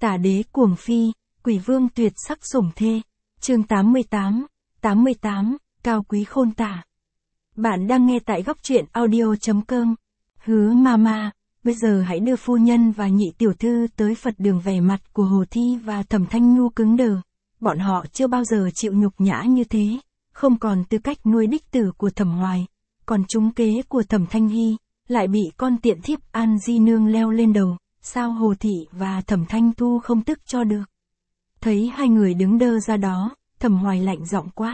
Tả đế cuồng phi, quỷ vương tuyệt sắc sủng thê. Chương 88, cao quý khôn tả. Bạn đang nghe tại góc truyện audio.com. Hứa mama, bây giờ hãy đưa phu nhân và nhị tiểu thư tới Phật đường. Vẻ mặt của Hồ Thi và Thẩm Thanh Nhu cứng đờ. Bọn họ chưa bao giờ chịu nhục nhã như thế, không còn tư cách nuôi đích tử của Thẩm Hoài, còn trúng kế của Thẩm Thanh Hy, lại bị con tiện thiếp An Di Nương leo lên đầu. Sao Hồ Thị và Thẩm Thanh Thu không tức cho được? Thấy hai người đứng đơ ra đó, Thẩm Hoài lạnh giọng quát.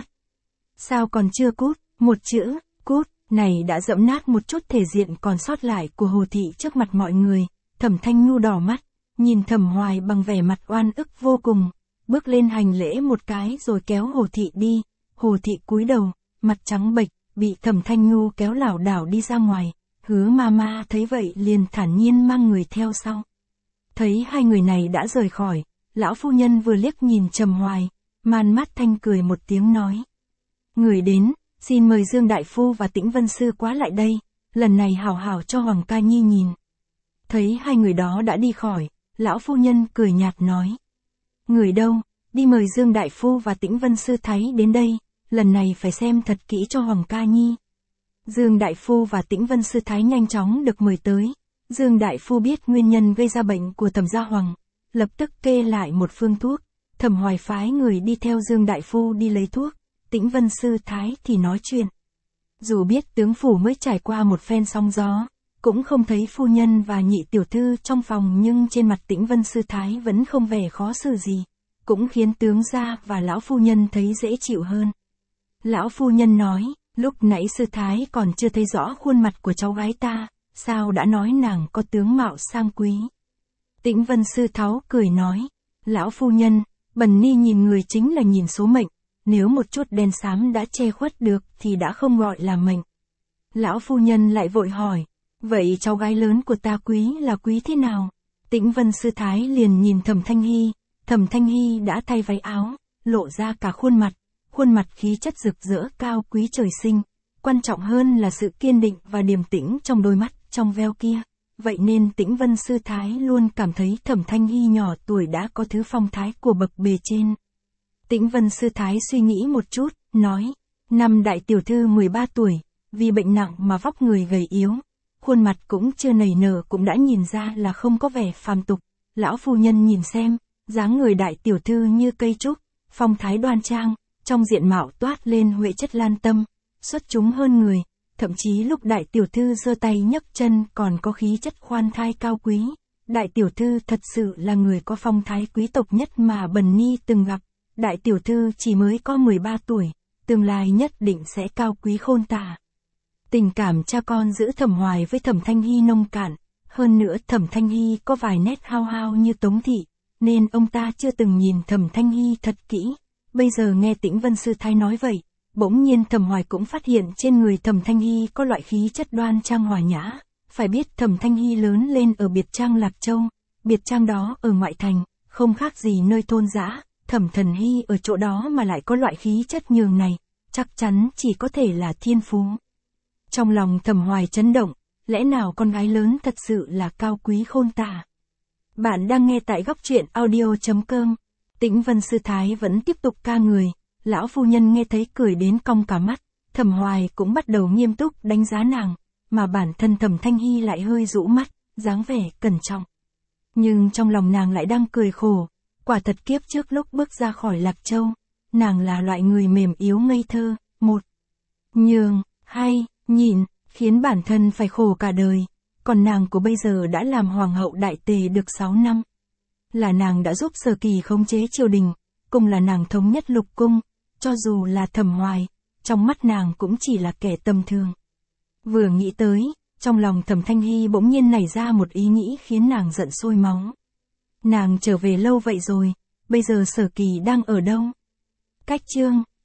Sao còn chưa cút? Một chữ, cút, này đã dẫm nát một chút thể diện còn sót lại của Hồ Thị trước mặt mọi người. Thẩm Thanh Nhu đỏ mắt, nhìn Thẩm Hoài bằng vẻ mặt oan ức vô cùng, bước lên hành lễ một cái rồi kéo Hồ Thị đi. Hồ Thị cúi đầu, mặt trắng bệch, bị Thẩm Thanh Nhu kéo lảo đảo đi ra ngoài. Hứa mama thấy vậy liền thản nhiên mang người theo sau. Thấy hai người này đã rời khỏi, lão phu nhân vừa liếc nhìn Trầm Hoài, man mắt thanh cười một tiếng nói. Người đến, xin mời Dương Đại Phu và Tĩnh Vân Sư quá lại đây, lần này hảo hảo cho Hoàng Ca Nhi nhìn. Thấy hai người đó đã đi khỏi, lão phu nhân cười nhạt nói. Người đâu, đi mời Dương Đại Phu và Tĩnh Vân Sư Thái đến đây, lần này phải xem thật kỹ cho Hoàng Ca Nhi. Dương Đại Phu và Tĩnh Vân Sư Thái nhanh chóng được mời tới. Dương Đại Phu biết nguyên nhân gây ra bệnh của Thẩm Gia Hoàng, lập tức kê lại một phương thuốc. Thẩm Hoài phái người đi theo Dương Đại Phu đi lấy thuốc. Tĩnh Vân Sư Thái thì nói chuyện. Dù biết tướng phủ mới trải qua một phen sóng gió, cũng không thấy phu nhân và nhị tiểu thư trong phòng, nhưng trên mặt Tĩnh Vân Sư Thái vẫn không vẻ khó xử gì, cũng khiến tướng gia và lão phu nhân thấy dễ chịu hơn. Lão phu nhân nói, lúc nãy Sư Thái còn chưa thấy rõ khuôn mặt của cháu gái ta, sao đã nói nàng có tướng mạo sang quý. Tĩnh Vân Sư Tháo cười nói, lão phu nhân, bần ni nhìn người chính là nhìn số mệnh, nếu một chút đen xám đã che khuất được thì đã không gọi là mệnh. Lão phu nhân lại vội hỏi, vậy cháu gái lớn của ta quý là quý thế nào? Tĩnh Vân Sư Thái liền nhìn Thẩm Thanh Hy. Thẩm Thanh Hy đã thay váy áo, lộ ra cả khuôn mặt khí chất rực rỡ cao quý trời sinh, quan trọng hơn là sự kiên định và điềm tĩnh trong đôi mắt trong veo kia. Vậy nên Tĩnh Vân Sư Thái luôn cảm thấy Thẩm Thanh Hy nhỏ tuổi đã có thứ phong thái của bậc bề trên. Tĩnh Vân Sư Thái suy nghĩ một chút, nói, năm đại tiểu thư 13 tuổi, vì bệnh nặng mà vóc người gầy yếu, khuôn mặt cũng chưa nảy nở cũng đã nhìn ra là không có vẻ phàm tục. Lão phu nhân nhìn xem, dáng người đại tiểu thư như cây trúc, phong thái đoan trang, trong diện mạo toát lên huệ chất lan tâm, xuất chúng hơn người, thậm chí lúc đại tiểu thư giơ tay nhấc chân còn có khí chất khoan thai cao quý. Đại tiểu thư thật sự là người có phong thái quý tộc nhất mà bần ni từng gặp. Đại tiểu thư chỉ mới có 13 tuổi, tương lai nhất định sẽ cao quý khôn tả. Tình cảm cha con giữa Thẩm Hoài với Thẩm Thanh Hy nông cạn, hơn nữa Thẩm Thanh Hy có vài nét hao hao như Tống Thị, nên ông ta chưa từng nhìn Thẩm Thanh Hy thật kỹ. Bây giờ nghe Tĩnh Vân Sư Thái nói vậy, bỗng nhiên Thẩm Hoài cũng phát hiện trên người Thẩm Thanh Hy có loại khí chất đoan trang hòa nhã. Phải biết Thẩm Thanh Hy lớn lên ở biệt trang Lạc Châu, biệt trang đó ở ngoại thành, không khác gì nơi thôn dã. Thẩm Thần Hy ở chỗ đó mà lại có loại khí chất nhường này, chắc chắn chỉ có thể là thiên phú. Trong lòng Thẩm Hoài chấn động, lẽ nào con gái lớn thật sự là cao quý khôn tả. Bạn đang nghe tại góc truyện audio.com. Tĩnh Vân Sư Thái vẫn tiếp tục ca người, lão phu nhân nghe thấy cười đến cong cả mắt. Thẩm Hoài cũng bắt đầu nghiêm túc đánh giá nàng, mà bản thân Thẩm Thanh Hy lại hơi rũ mắt, dáng vẻ cẩn trọng. Nhưng trong lòng nàng lại đang cười khổ. Quả thật kiếp trước lúc bước ra khỏi Lạc Châu, nàng là loại người mềm yếu ngây thơ, một nhường, hai nhịn, khiến bản thân phải khổ cả đời. Còn nàng của bây giờ đã làm hoàng hậu đại tề được 6 năm. Là nàng đã giúp Sở Kỳ khống chế triều đình, cùng là nàng thống nhất lục cung, cho dù là Thẩm Hoài, trong mắt nàng cũng chỉ là kẻ tầm thường. Vừa nghĩ tới, trong lòng Thẩm Thanh Hy bỗng nhiên nảy ra một ý nghĩ khiến nàng giận sôi máu. Nàng trở về lâu vậy rồi, bây giờ Sở Kỳ đang ở đâu? Cách chương